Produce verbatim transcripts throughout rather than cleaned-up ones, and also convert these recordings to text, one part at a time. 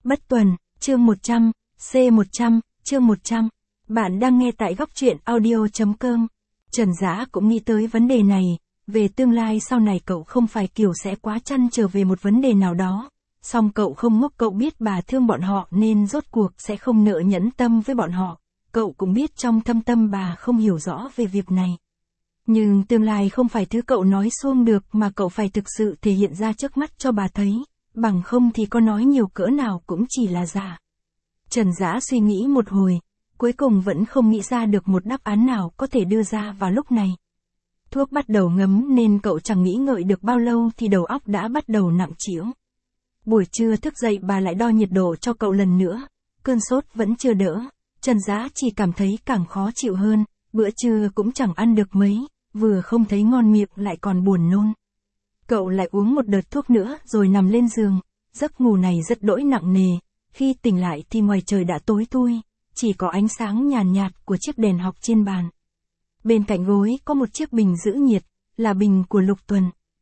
Bất Tuần, chương một trăm, C một trăm, chương một trăm. Bạn đang nghe tại góc truyện audio chấm com. Trần Dã cũng nghĩ tới vấn đề này, về tương lai sau này cậu không phải kiểu sẽ quá trăn trở về một vấn đề nào đó. Song cậu không ngốc, cậu biết bà thương bọn họ nên rốt cuộc sẽ không nỡ nhẫn tâm với bọn họ. Cậu cũng biết trong thâm tâm bà không hiểu rõ về việc này. Nhưng tương lai không phải thứ cậu nói suông được mà cậu phải thực sự thể hiện ra trước mắt cho bà thấy, bằng không thì có nói nhiều cỡ nào cũng chỉ là giả. Trần Dã suy nghĩ một hồi, cuối cùng vẫn không nghĩ ra được một đáp án nào có thể đưa ra vào lúc này. Thuốc bắt đầu ngấm nên cậu chẳng nghĩ ngợi được bao lâu thì đầu óc đã bắt đầu nặng trĩu. Buổi trưa thức dậy bà lại đo nhiệt độ cho cậu lần nữa, cơn sốt vẫn chưa đỡ, Trần Dã chỉ cảm thấy càng khó chịu hơn, bữa trưa cũng chẳng ăn được mấy, vừa không thấy ngon miệng lại còn buồn nôn. Cậu lại uống một đợt thuốc nữa rồi nằm lên giường, giấc ngủ này rất đỗi nặng nề, khi tỉnh lại thì ngoài trời đã tối thui, chỉ có ánh sáng nhàn nhạt, nhạt của chiếc đèn học trên bàn. Bên cạnh gối có một chiếc bình giữ nhiệt, là bình của Lục Tuần.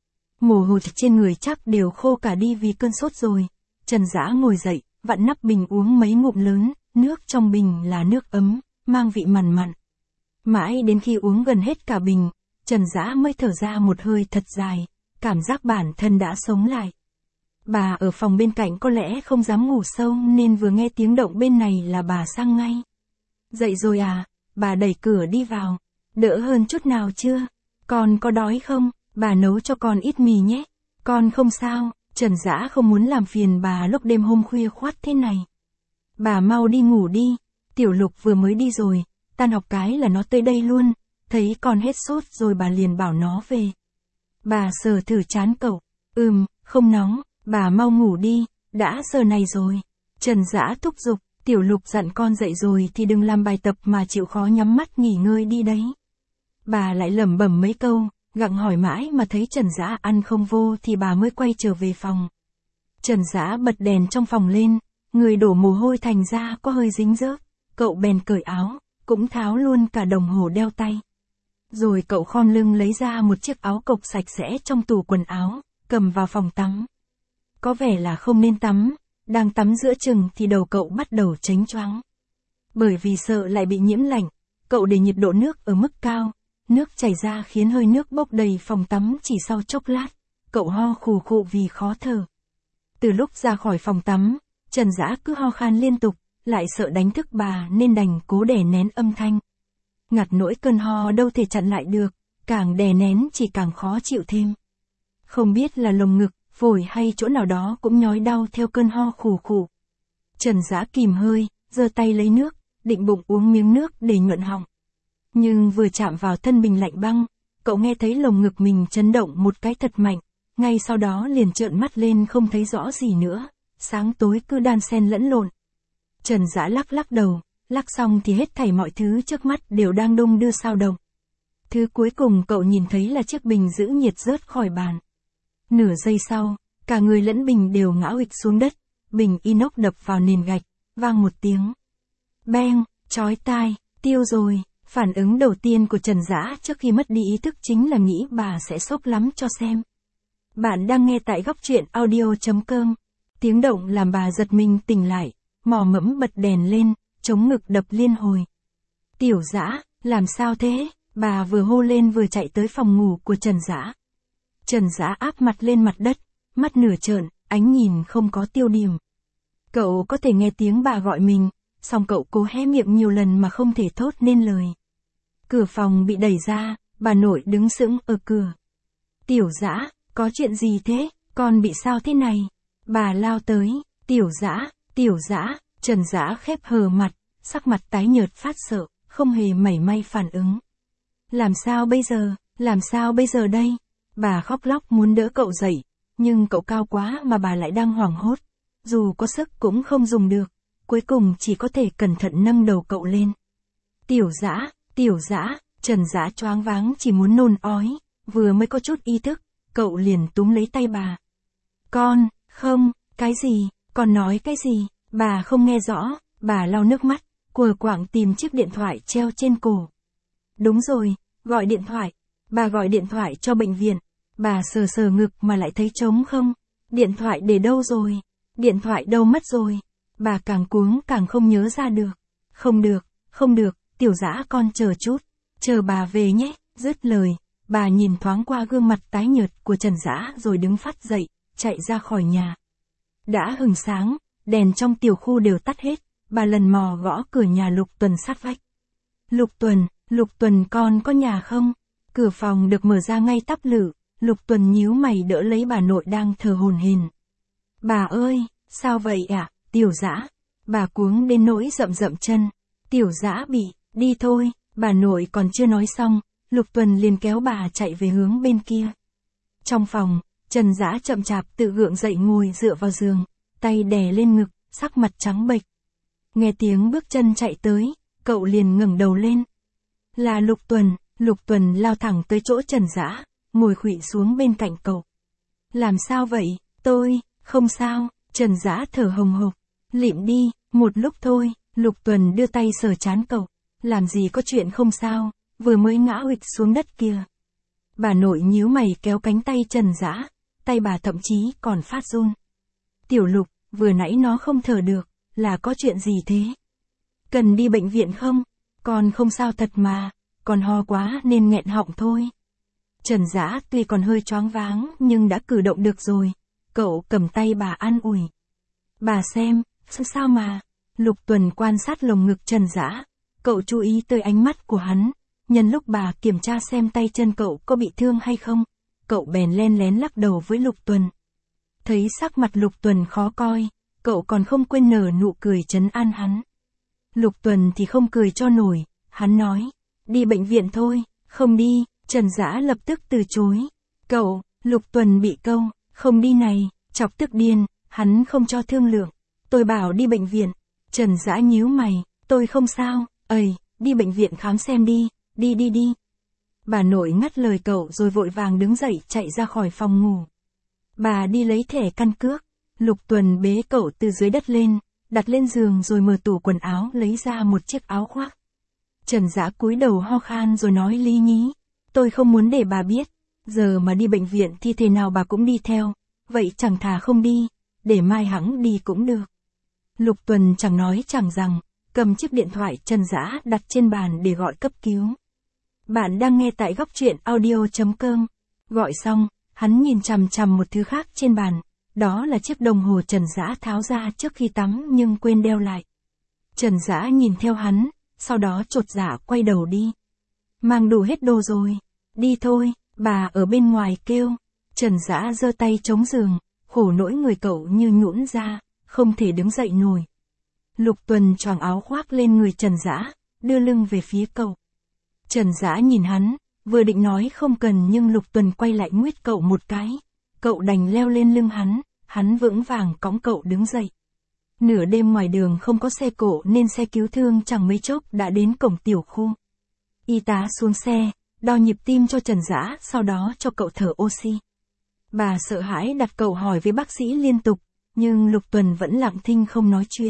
Mồ hôi trên người chắc đều khô cả đi vì cơn sốt rồi. Trần Dã ngồi dậy, vặn nắp bình uống mấy ngụm lớn, nước trong bình là nước ấm, mang vị mặn mặn. Mãi đến khi uống gần hết cả bình, Trần Dã mới thở ra một hơi thật dài, cảm giác bản thân đã sống lại. Bà ở phòng bên cạnh có lẽ không dám ngủ sâu nên vừa nghe tiếng động bên này là bà sang ngay. Dậy rồi à, bà đẩy cửa đi vào. Đỡ hơn chút nào chưa? Con có đói không? Bà nấu cho con ít mì nhé. Con không sao, Trần Dã không muốn làm phiền bà lúc đêm hôm khuya khoắt thế này. Bà mau đi ngủ đi, Tiểu Lục vừa mới đi rồi, tan học cái là nó tới đây luôn, thấy con hết sốt rồi bà liền bảo nó về. Bà sờ thử trán cậu, ừm, không nóng, bà mau ngủ đi, đã giờ này rồi. Trần Dã thúc giục, Tiểu Lục dặn con dậy rồi thì đừng làm bài tập mà chịu khó nhắm mắt nghỉ ngơi đi đấy. Bà lại lẩm bẩm mấy câu, gặng hỏi mãi mà thấy Trần Dã ăn không vô thì bà mới quay trở về phòng. Trần Dã bật đèn trong phòng lên, người đổ mồ hôi thành ra có hơi dính rớt, cậu bèn cởi áo, cũng tháo luôn cả đồng hồ đeo tay. Rồi cậu khom lưng lấy ra một chiếc áo cộc sạch sẽ trong tủ quần áo, cầm vào phòng tắm. Có vẻ là không nên tắm, đang tắm giữa chừng thì đầu cậu bắt đầu chánh choáng. Bởi vì sợ lại bị nhiễm lạnh, cậu để nhiệt độ nước ở mức cao, nước chảy ra khiến hơi nước bốc đầy phòng tắm chỉ sau chốc lát, cậu ho khù khụ vì khó thở. Từ lúc ra khỏi phòng tắm, Trần Dã cứ ho khan liên tục, lại sợ đánh thức bà nên đành cố đè nén âm thanh. Ngặt nỗi cơn ho đâu thể chặn lại được, càng đè nén chỉ càng khó chịu thêm. Không biết là lồng ngực, phổi hay chỗ nào đó cũng nhói đau theo cơn ho khù khụ. Trần Dã kìm hơi, giơ tay lấy nước, định bụng uống miếng nước để nhuận họng. Nhưng vừa chạm vào thân bình lạnh băng, cậu nghe thấy lồng ngực mình chấn động một cái thật mạnh, ngay sau đó liền trợn mắt lên không thấy rõ gì nữa, sáng tối cứ đan xen lẫn lộn. Trần Dã lắc lắc đầu, lắc xong thì hết thảy mọi thứ trước mắt đều đang đung đưa sao động. Thứ cuối cùng cậu nhìn thấy là chiếc bình giữ nhiệt rớt khỏi bàn. Nửa giây sau, cả người lẫn bình đều ngã huỵch xuống đất, bình inox đập vào nền gạch, vang một tiếng. Beng, chói tai, tiêu rồi. Phản ứng đầu tiên của Trần Dã trước khi mất đi ý thức chính là nghĩ bà sẽ sốc lắm cho xem. Bạn đang nghe tại góc truyện audio chấm com. Tiếng động làm bà giật mình tỉnh lại, mò mẫm bật đèn lên, chống ngực đập liên hồi. Tiểu Dã, làm sao thế? Bà vừa hô lên vừa chạy tới phòng ngủ của Trần Dã. Trần Dã áp mặt lên mặt đất, mắt nửa trợn, ánh nhìn không có tiêu điểm. Cậu có thể nghe tiếng bà gọi mình, song cậu cố hé miệng nhiều lần mà không thể thốt nên lời. Cửa phòng bị đẩy ra, bà nội đứng sững ở cửa. Tiểu Dã, có chuyện gì thế? Con bị sao thế này? Bà lao tới, Tiểu Dã, Tiểu Dã, Trần Dã khép hờ mặt, sắc mặt tái nhợt phát sợ, không hề mảy may phản ứng. Làm sao bây giờ, làm sao bây giờ đây? Bà khóc lóc muốn đỡ cậu dậy, nhưng cậu cao quá mà bà lại đang hoảng hốt. Dù có sức cũng không dùng được, cuối cùng chỉ có thể cẩn thận nâng đầu cậu lên. Tiểu Dã, Tiểu Dã, Trần Dã choáng váng chỉ muốn nôn ói, vừa mới có chút ý thức, cậu liền túm lấy tay bà. Con, không, cái gì, con nói cái gì, bà không nghe rõ, bà lau nước mắt, quờ quạng tìm chiếc điện thoại treo trên cổ. Đúng rồi, gọi điện thoại, bà gọi điện thoại cho bệnh viện, bà sờ sờ ngực mà lại thấy trống không, điện thoại để đâu rồi, điện thoại đâu mất rồi, Bà càng cuống càng không nhớ ra được. Không được, không được, Tiểu Dã con chờ chút. Chờ bà về nhé, dứt lời. Bà nhìn thoáng qua gương mặt tái nhợt của Trần Dã rồi đứng phắt dậy, chạy ra khỏi nhà. Đã hừng sáng, đèn trong tiểu khu đều tắt hết, bà lần mò gõ cửa nhà Lục Tuần sát vách. Lục Tuần, Lục Tuần con có nhà không? Cửa phòng được mở ra ngay tắp lự, Lục Tuần nhíu mày đỡ lấy bà nội đang thờ hổn hển. Bà ơi, sao vậy ạ, à? Tiểu Dã. Bà cuống đến nỗi rậm rậm chân. Tiểu Dã bị, đi thôi, bà nội còn chưa nói xong, Lục Tuần liền kéo bà chạy về hướng bên kia. Trong phòng, Trần Dã chậm chạp tự gượng dậy ngồi dựa vào giường, tay đè lên ngực, sắc mặt trắng bệch. Nghe tiếng bước chân chạy tới, cậu liền ngẩng đầu lên. Là Lục Tuần, Lục Tuần lao thẳng tới chỗ Trần Dã, ngồi khuỵu xuống bên cạnh cậu. Làm sao vậy, tôi, không sao, Trần Dã thở hồng hộc. Lịm đi, một lúc thôi, Lục Tuần đưa tay sờ trán cậu. Làm gì có chuyện không sao, vừa mới ngã huỵch xuống đất kia. Bà nội nhíu mày kéo cánh tay Trần Dã, tay bà thậm chí còn phát run. Tiểu Lục, vừa nãy nó không thở được, là có chuyện gì thế? Cần đi bệnh viện không? Con không sao thật mà, còn ho quá nên nghẹn họng thôi. Trần Dã tuy còn hơi choáng váng nhưng đã cử động được rồi, cậu cầm tay bà an ủi. Bà xem, sao mà? Lục Tuần quan sát lồng ngực Trần Dã, cậu chú ý tới ánh mắt của hắn, nhân lúc bà kiểm tra xem tay chân cậu có bị thương hay không, cậu bèn len lén lắc đầu với Lục Tuần. Thấy sắc mặt Lục Tuần khó coi, cậu còn không quên nở nụ cười trấn an hắn. Lục Tuần thì không cười cho nổi, hắn nói, đi bệnh viện thôi, không đi, Trần Dã lập tức từ chối. Cậu, Lục Tuần bị câu, không đi này, chọc tức điên, hắn không cho thương lượng. Tôi bảo đi bệnh viện, Trần Dã nhíu mày, tôi không sao, ầy, đi bệnh viện khám xem đi, đi đi đi. Bà nội ngắt lời cậu rồi vội vàng đứng dậy chạy ra khỏi phòng ngủ. Bà đi lấy thẻ căn cước, Lục Tuần bế cậu từ dưới đất lên, đặt lên giường rồi mở tủ quần áo lấy ra một chiếc áo khoác. Trần Dã cúi đầu ho khan rồi nói lý nhí, tôi không muốn để bà biết, giờ mà đi bệnh viện thì thế nào bà cũng đi theo, vậy chẳng thà không đi, để mai hẵng đi cũng được. Lục Tuần chẳng nói chẳng rằng, cầm chiếc điện thoại Trần Dã đặt trên bàn để gọi cấp cứu. Bạn đang nghe tại góc truyện audio chấm com. Gọi xong, hắn nhìn chằm chằm một thứ khác trên bàn, đó là chiếc đồng hồ Trần Dã tháo ra trước khi tắm nhưng quên đeo lại. Trần Dã nhìn theo hắn, sau đó chột dạ quay đầu đi. Mang đủ hết đồ rồi, đi thôi, bà ở bên ngoài kêu. Trần Dã giơ tay chống giường, khổ nỗi người cậu như nhũn ra, không thể đứng dậy nổi. Lục Tuần choàng áo khoác lên người Trần Dã, đưa lưng về phía cậu. Trần Dã nhìn hắn, vừa định nói không cần nhưng Lục Tuần quay lại nguyết cậu một cái. Cậu đành leo lên lưng hắn, hắn vững vàng cõng cậu đứng dậy. Nửa đêm ngoài đường không có xe cộ nên xe cứu thương chẳng mấy chốc đã đến cổng tiểu khu. Y tá xuống xe, đo nhịp tim cho Trần Dã, sau đó cho cậu thở oxy. Bà sợ hãi đặt cậu hỏi với bác sĩ liên tục, nhưng Lục Tuần vẫn lặng thinh không nói chuyện.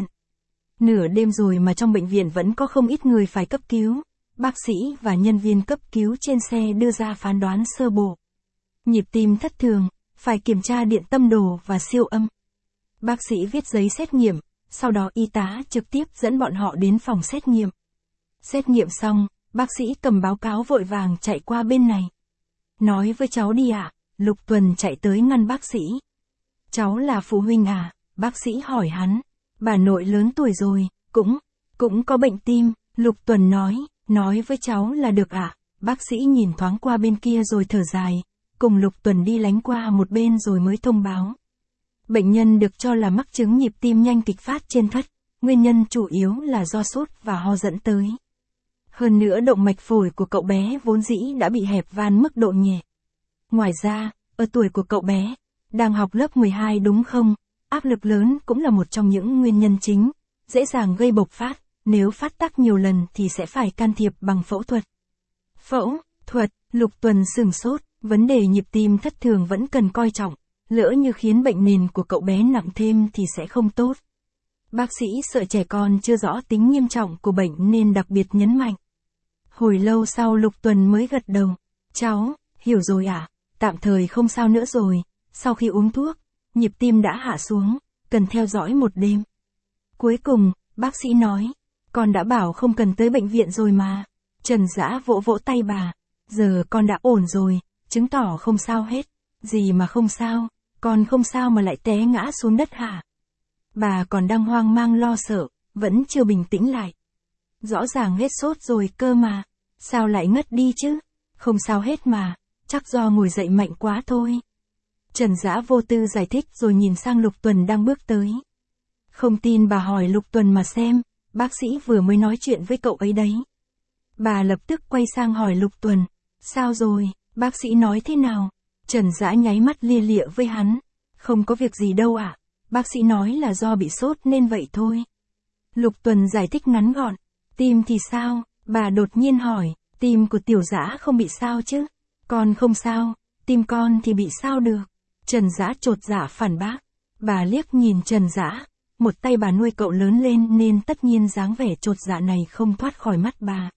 Nửa đêm rồi mà trong bệnh viện vẫn có không ít người phải cấp cứu. Bác sĩ và nhân viên cấp cứu trên xe đưa ra phán đoán sơ bộ. Nhịp tim thất thường, phải kiểm tra điện tâm đồ và siêu âm. Bác sĩ viết giấy xét nghiệm, sau đó y tá trực tiếp dẫn bọn họ đến phòng xét nghiệm. Xét nghiệm xong, bác sĩ cầm báo cáo vội vàng chạy qua bên này. Nói với cháu đi ạ, à? Lục Tuần chạy tới ngăn bác sĩ. Cháu là phụ huynh à? Bác sĩ hỏi hắn. Bà nội lớn tuổi rồi, cũng, cũng có bệnh tim, Lục Tuần nói, nói với cháu là được ạ. À? Bác sĩ nhìn thoáng qua bên kia rồi thở dài, cùng Lục Tuần đi lánh qua một bên rồi mới thông báo. Bệnh nhân được cho là mắc chứng nhịp tim nhanh kịch phát trên thất, nguyên nhân chủ yếu là do sốt và ho dẫn tới. Hơn nữa động mạch phổi của cậu bé vốn dĩ đã bị hẹp van mức độ nhẹ. Ngoài ra, ở tuổi của cậu bé, đang học lớp mười hai đúng không? Áp lực lớn cũng là một trong những nguyên nhân chính, dễ dàng gây bộc phát, nếu phát tác nhiều lần thì sẽ phải can thiệp bằng phẫu thuật. Phẫu thuật, Lục Tuần sửng sốt, vấn đề nhịp tim thất thường vẫn cần coi trọng, lỡ như khiến bệnh nền của cậu bé nặng thêm thì sẽ không tốt. Bác sĩ sợ trẻ con chưa rõ tính nghiêm trọng của bệnh nên đặc biệt nhấn mạnh. Hồi lâu sau Lục Tuần mới gật đầu, cháu, hiểu rồi ạ, à? Tạm thời không sao nữa rồi, sau khi uống thuốc, nhịp tim đã hạ xuống, cần theo dõi một đêm. Cuối cùng, bác sĩ nói, con đã bảo không cần tới bệnh viện rồi mà. Trần Dã vỗ vỗ tay bà, giờ con đã ổn rồi, chứng tỏ không sao hết. Gì mà không sao, con không sao mà lại té ngã xuống đất hả? Bà còn đang hoang mang lo sợ, vẫn chưa bình tĩnh lại. Rõ ràng hết sốt rồi cơ mà, sao lại ngất đi chứ? Không sao hết mà, chắc do ngồi dậy mạnh quá thôi. Trần Dã vô tư giải thích rồi nhìn sang Lục Tuần đang bước tới. Không tin bà hỏi Lục Tuần mà xem, bác sĩ vừa mới nói chuyện với cậu ấy đấy. Bà lập tức quay sang hỏi Lục Tuần, sao rồi, bác sĩ nói thế nào? Trần Dã nháy mắt lia lịa với hắn, không có việc gì đâu ạ, à? Bác sĩ nói là do bị sốt nên vậy thôi. Lục Tuần giải thích ngắn gọn, tim thì sao? Bà đột nhiên hỏi, tim của Tiểu Dã không bị sao chứ? Con không sao, tim con thì bị sao được? Trần Dã chột dạ phản bác. Bà liếc nhìn Trần Dã, một tay bà nuôi cậu lớn lên nên tất nhiên dáng vẻ chột dạ này không thoát khỏi mắt bà.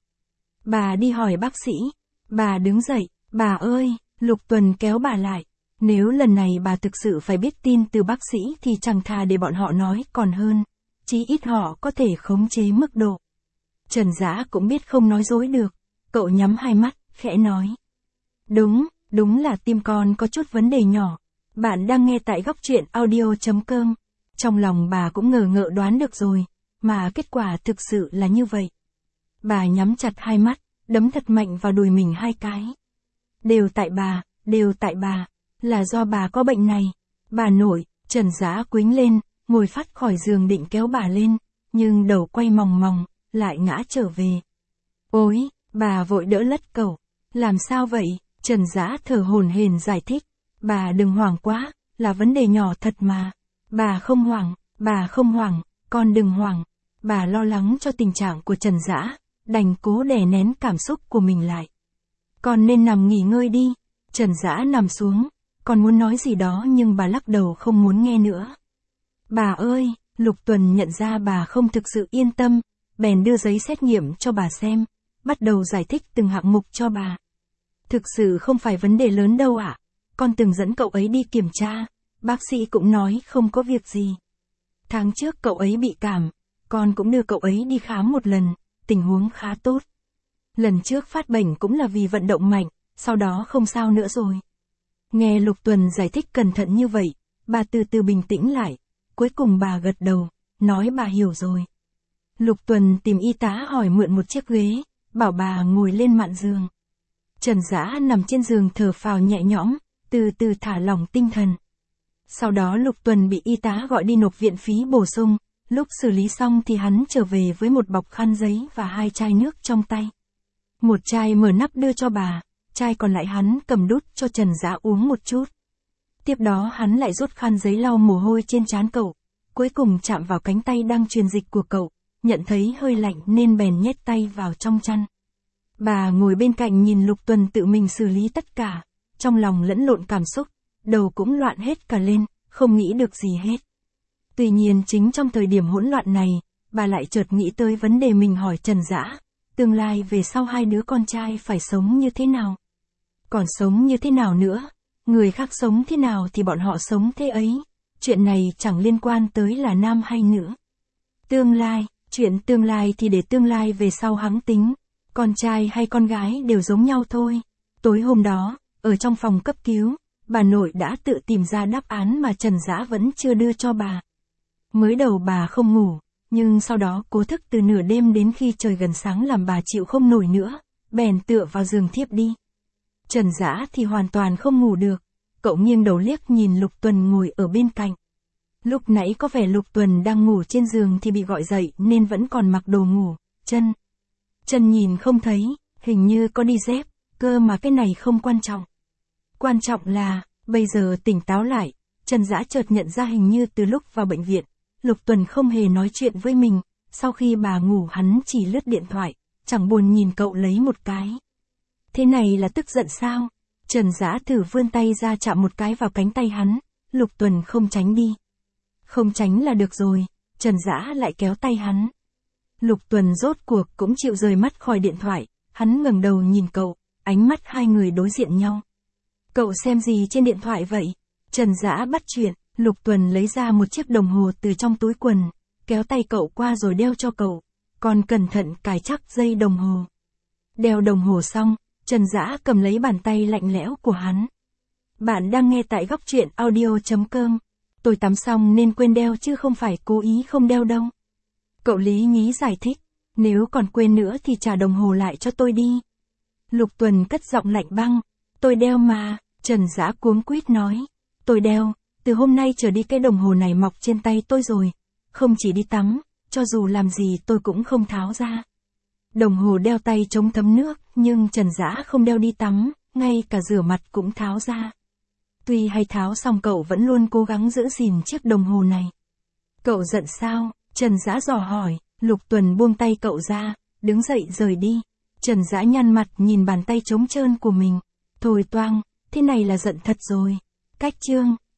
Bà đi hỏi bác sĩ. Bà đứng dậy, bà ơi, Lục Tuần kéo bà lại. Nếu lần này bà thực sự phải biết tin từ bác sĩ thì chẳng thà để bọn họ nói còn hơn. Chí ít họ có thể khống chế mức độ. Trần Dã cũng biết không nói dối được. Cậu nhắm hai mắt, khẽ nói. Đúng, đúng là tim con có chút vấn đề nhỏ. Bạn đang nghe tại góc truyện audio chấm com. Trong lòng bà cũng ngờ ngợ đoán được rồi, mà kết quả thực sự là như vậy. Bà nhắm chặt hai mắt, đấm thật mạnh vào đùi mình hai cái. Đều tại bà, đều tại bà, là do bà có bệnh này. Bà nội, Trần Dã quĩnh lên, ngồi phát khỏi giường định kéo bà lên, nhưng đầu quay mòng mòng, lại ngã trở về. Ôi, bà vội đỡ lất cậu. Làm sao vậy? Trần Dã thở hổn hển giải thích. Bà đừng hoảng quá, là vấn đề nhỏ thật mà. Bà không hoảng, bà không hoảng, con đừng hoảng. Bà lo lắng cho tình trạng của Trần Dã, đành cố đè nén cảm xúc của mình lại. Con nên nằm nghỉ ngơi đi. Trần Dã nằm xuống, con muốn nói gì đó nhưng bà lắc đầu không muốn nghe nữa. Bà ơi, Lục Tuần nhận ra bà không thực sự yên tâm, bèn đưa giấy xét nghiệm cho bà xem, bắt đầu giải thích từng hạng mục cho bà. Thực sự không phải vấn đề lớn đâu ạ. À? Con từng dẫn cậu ấy đi kiểm tra, bác sĩ cũng nói không có việc gì. Tháng trước cậu ấy bị cảm, con cũng đưa cậu ấy đi khám một lần, tình huống khá tốt. Lần trước phát bệnh cũng là vì vận động mạnh, sau đó không sao nữa rồi. Nghe Lục Tuần giải thích cẩn thận như vậy, bà từ từ bình tĩnh lại, cuối cùng bà gật đầu, nói bà hiểu rồi. Lục Tuần tìm y tá hỏi mượn một chiếc ghế, bảo bà ngồi lên mạn giường. Trần Dã nằm trên giường thở phào nhẹ nhõm, từ từ thả lỏng tinh thần. Sau đó Lục Tuần bị y tá gọi đi nộp viện phí bổ sung, lúc xử lý xong thì hắn trở về với một bọc khăn giấy và hai chai nước trong tay. Một chai mở nắp đưa cho bà, chai còn lại hắn cầm đút cho Trần Dã uống một chút. Tiếp đó hắn lại rút khăn giấy lau mồ hôi trên trán cậu, cuối cùng chạm vào cánh tay đang truyền dịch của cậu, nhận thấy hơi lạnh nên bèn nhét tay vào trong chăn. Bà ngồi bên cạnh nhìn Lục Tuần tự mình xử lý tất cả, trong lòng lẫn lộn cảm xúc, đầu cũng loạn hết cả lên, không nghĩ được gì hết. Tuy nhiên chính trong thời điểm hỗn loạn này, bà lại chợt nghĩ tới vấn đề mình hỏi Trần Dã, tương lai về sau hai đứa con trai phải sống như thế nào? Còn sống như thế nào nữa? Người khác sống thế nào thì bọn họ sống thế ấy. Chuyện này chẳng liên quan tới là nam hay nữ. Tương lai, chuyện tương lai thì để tương lai về sau hắn tính. Con trai hay con gái đều giống nhau thôi. Tối hôm đó, ở trong phòng cấp cứu, bà nội đã tự tìm ra đáp án mà Trần Dã vẫn chưa đưa cho bà. Mới đầu bà không ngủ, nhưng sau đó cố thức từ nửa đêm đến khi trời gần sáng làm bà chịu không nổi nữa, bèn tựa vào giường thiếp đi. Trần Dã thì hoàn toàn không ngủ được, cậu nghiêng đầu liếc nhìn Lục Tuần ngồi ở bên cạnh. Lúc nãy có vẻ Lục Tuần đang ngủ trên giường thì bị gọi dậy nên vẫn còn mặc đồ ngủ, chân. Chân nhìn không thấy, hình như có đi dép, cơ mà cái này không quan trọng. Quan trọng là, bây giờ tỉnh táo lại, Trần Dã chợt nhận ra hình như từ lúc vào bệnh viện, Lục Tuần không hề nói chuyện với mình, sau khi bà ngủ hắn chỉ lướt điện thoại, chẳng buồn nhìn cậu lấy một cái. Thế này là tức giận sao? Trần Dã thử vươn tay ra chạm một cái vào cánh tay hắn, Lục Tuần không tránh đi. Không tránh là được rồi, Trần Dã lại kéo tay hắn. Lục Tuần rốt cuộc cũng chịu rời mắt khỏi điện thoại, hắn ngẩng đầu nhìn cậu, ánh mắt hai người đối diện nhau. Cậu xem gì trên điện thoại vậy? Trần Dã bắt chuyện, Lục Tuần lấy ra một chiếc đồng hồ từ trong túi quần, kéo tay cậu qua rồi đeo cho cậu, còn cẩn thận cài chắc dây đồng hồ. Đeo đồng hồ xong, Trần Dã cầm lấy bàn tay lạnh lẽo của hắn. Bạn đang nghe tại góc truyện audio chấm com. Tôi tắm xong nên quên đeo chứ không phải cố ý không đeo đâu. Cậu Lý Nhí giải thích, nếu còn quên nữa thì trả đồng hồ lại cho tôi đi. Lục Tuần cất giọng lạnh băng, tôi đeo mà, Trần Dã cuống quýt nói. Tôi đeo, từ hôm nay trở đi cái đồng hồ này mọc trên tay tôi rồi. Không chỉ đi tắm, cho dù làm gì tôi cũng không tháo ra. Đồng hồ đeo tay chống thấm nước, nhưng Trần Dã không đeo đi tắm, ngay cả rửa mặt cũng tháo ra. Tuy hay tháo xong cậu vẫn luôn cố gắng giữ gìn chiếc đồng hồ này. Cậu giận sao? Trần Dã dò hỏi. Lục Tuần buông tay cậu ra, đứng dậy rời đi. Trần Dã nhăn mặt nhìn bàn tay trống trơn của mình. Thôi toang, thế này là giận thật rồi. Cách chương